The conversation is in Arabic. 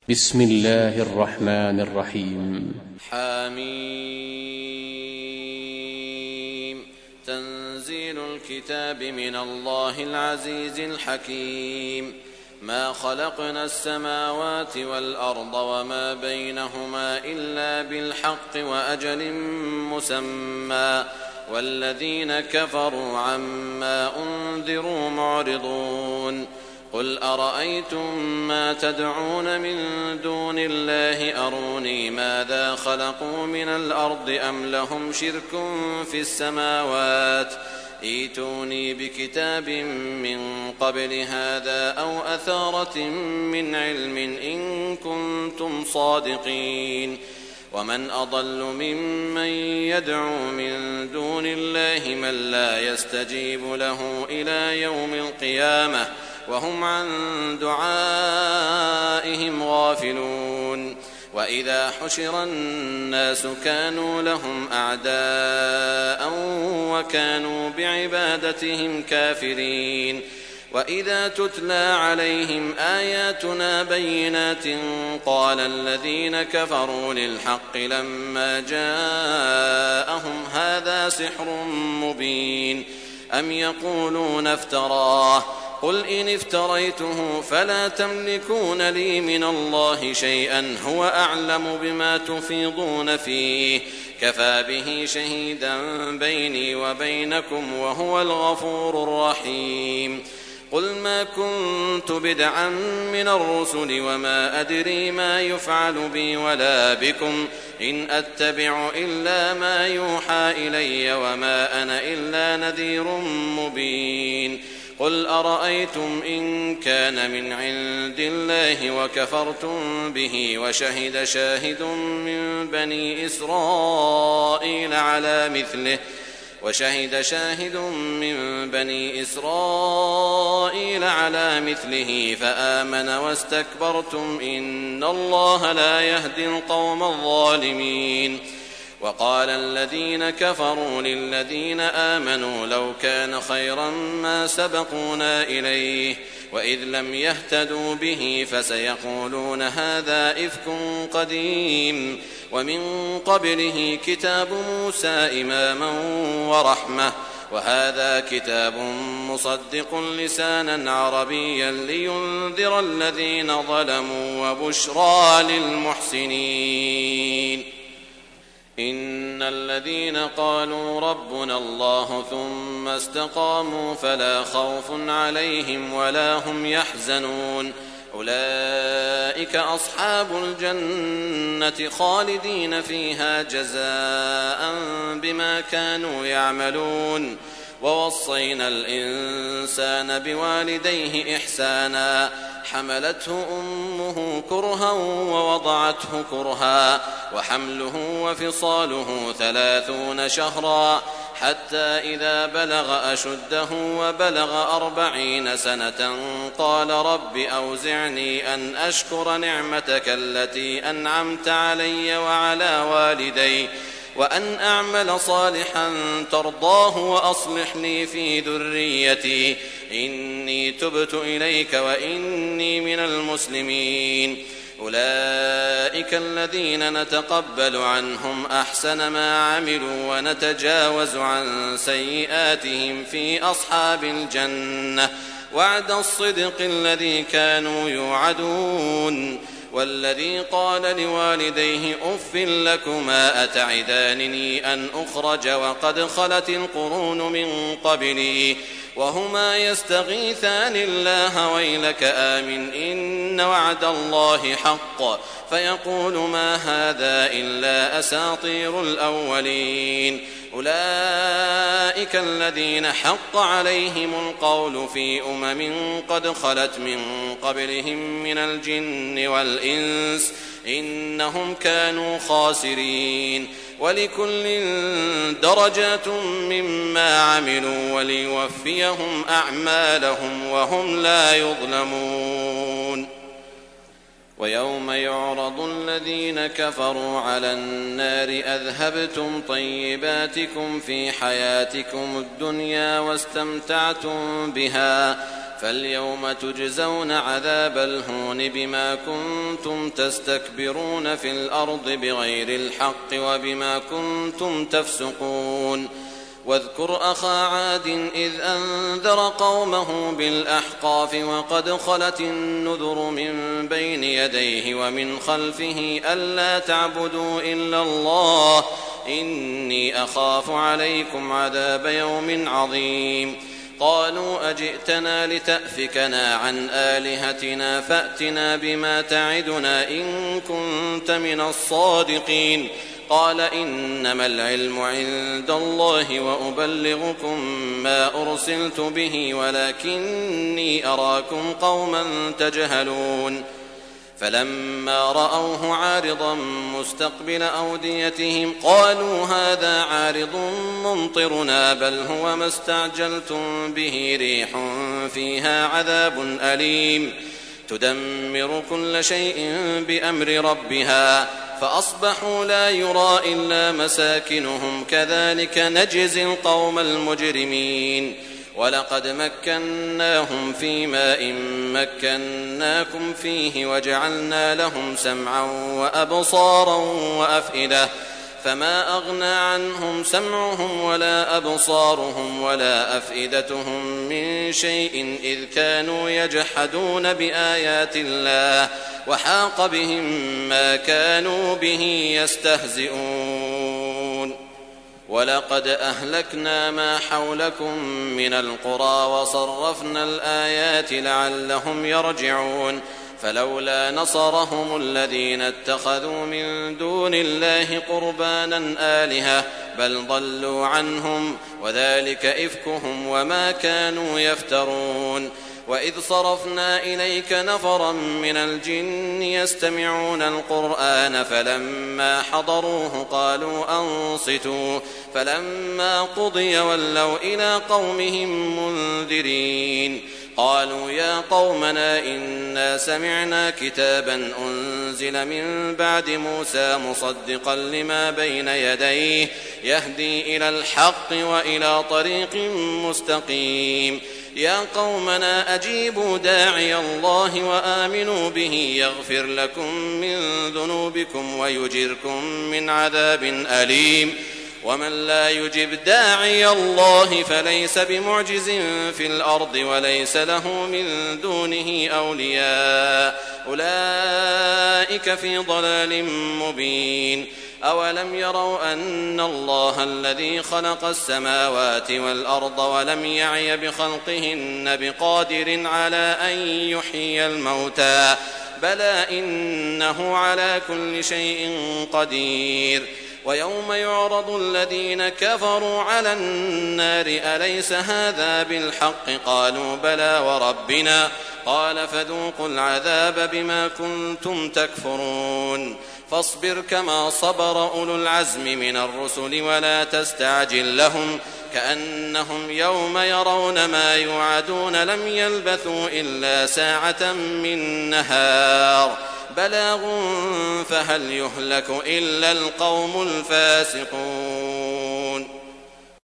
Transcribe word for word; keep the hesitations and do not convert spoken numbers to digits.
بسم الله الرحمن الرحيم. حميم. تنزيل الكتاب من الله العزيز الحكيم. ما خلقنا السماوات والأرض وما بينهما إلا بالحق وأجل مسمى والذين كفروا عما أنذروا معرضون. قل أرأيتم ما تدعون من دون الله أروني ماذا خلقوا من الأرض أم لهم شرك في السماوات ائتوني بكتاب من قبل هذا أو أثارة من علم إن كنتم صادقين. ومن أضل ممن يدعو من دون الله من لا يستجيب له إلى يوم القيامة وهم عن دعائهم غافلون. وإذا حشر الناس كانوا لهم أعداء وكانوا بعبادتهم كافرين. وإذا تتلى عليهم آياتنا بينات قال الذين كفروا للحق لما جاءهم هذا سحر مبين أم يقولون افتراه قل إن افتريته فلا تملكون لي من الله شيئا هو أعلم بما تفيضون فيه كفى به شهيدا بيني وبينكم وهو الغفور الرحيم. قل ما كنت بدعا من الرسل وما أدري ما يفعل بي ولا بكم إن أتبع إلا ما يوحى إلي وما أنا إلا نذير مبين. قل أرأيتم إن كان من عند الله وكفرتم به وشهد شاهد من بني إسرائيل على مثله وشهد شاهد من بني إسرائيل على مثله فآمن واستكبرتم إن الله لا يهدي القوم الظالمين. وقال الذين كفروا للذين آمنوا لو كان خيرا ما سبقونا إليه وإذ لم يهتدوا به فسيقولون هذا إفك قديم ومن قبله كتاب موسى إماما ورحمة وهذا كتاب مصدق لسانا عربيا لينذر الذين ظلموا وبشرى للمحسنين. إن الذين قالوا ربنا الله ثم استقاموا فلا خوف عليهم ولا هم يحزنون أولئك أصحاب الجنة خالدين فيها جزاء بما كانوا يعملون. ووصينا الإنسان بوالديه إحسانا حملته أمه كرها ووضعته كرها وحمله وفصاله ثلاثون شهرا حتى إذا بلغ أشده وبلغ أربعين سنة قال رب أوزعني أن أشكر نعمتك التي أنعمت علي وعلى والدي وأن أعمل صالحا ترضاه وأصلح لي في ذريتي إني تبت إليك وإني من المسلمين. أولئك الذين نتقبل عنهم أحسن ما عملوا ونتجاوز عن سيئاتهم في أصحاب الجنة وعد الصدق الذي كانوا يوعدون. والذي قال لوالديه أف لكما أتعدانني أن أخرج وقد خلت القرون من قبلي وهما يستغيثان الله ويلك آمن إن وعد الله حق فيقول ما هذا إلا أساطير الأولين. أولئك الذين حق عليهم القول في أمم قد خلت من قبلهم من الجن والإنس إنهم كانوا خاسرين. ولكل درجات مما عملوا وليوفيهم أعمالهم وهم لا يظلمون. ويوم يعرض الذين كفروا على النار أذهبتم طيباتكم في حياتكم الدنيا واستمتعتم بها فاليوم تجزون عذاب الهون بما كنتم تستكبرون في الأرض بغير الحق وبما كنتم تفسقون واذكر أخا عاد إذ أنذر قومه بالأحقاف وقد خلت النذر من بين يديه ومن خلفه ألا تعبدوا إلا الله إني أخاف عليكم عذاب يوم عظيم قالوا أجئتنا لتأفكنا عن آلهتنا فأتنا بما تعدنا إن كنت من الصادقين قال إنما العلم عند الله وأبلغكم ما أرسلت به ولكني أراكم قوما تجهلون فلما رأوه عارضا مستقبل أوديتهم قالوا هذا عارض ممطرنا بل هو ما استعجلتم به ريح فيها عذاب أليم تدمر كل شيء بأمر ربها فأصبحوا لا يرى إلا مساكنهم كذلك نجزي القوم المجرمين ولقد مكناهم في ماء مكناكم فيه وجعلنا لهم سمعا وأبصارا وأفئدة فما أغنى عنهم سمعهم ولا أبصارهم ولا أفئدتهم من شيء إذ كانوا يجحدون بآيات الله وحاق بهم ما كانوا به يستهزئون ولقد أهلكنا ما حولكم من القرى وصرفنا الآيات لعلهم يرجعون فلولا نصرهم الذين اتخذوا من دون الله قربانا آلهة بل ضلوا عنهم وذلك إفكهم وما كانوا يفترون وإذ صرفنا إليك نفرا من الجن يستمعون القرآن فلما حضروه قالوا أنصتوا فلما قضي ولوا إلى قومهم منذرين قالوا يا قومنا إنا سمعنا كتابا أنزل من بعد موسى مصدقا لما بين يديه يهدي إلى الحق وإلى طريق مستقيم يا قومنا أجيبوا داعي الله وآمنوا به يغفر لكم من ذنوبكم ويجركم من عذاب أليم ومن لا يجب داعي الله فليس بمعجز في الأرض وليس له من دونه أولياء أولئك في ضلال مبين أولم يروا أن الله الذي خلق السماوات والأرض ولم يعي بخلقهن بقادر على أن يحيي الموتى بلى إنه على كل شيء قدير ويوم يعرض الذين كفروا على النار أليس هذا بالحق قالوا بلى وربنا قال فذوقوا العذاب بما كنتم تكفرون فاصبر كما صبر أولو العزم من الرسل ولا تستعجل لهم كأنهم يوم يرون ما يوعدون لم يلبثوا إلا ساعة من نهار بلاغ فهل يهلك إلا القوم الفاسقون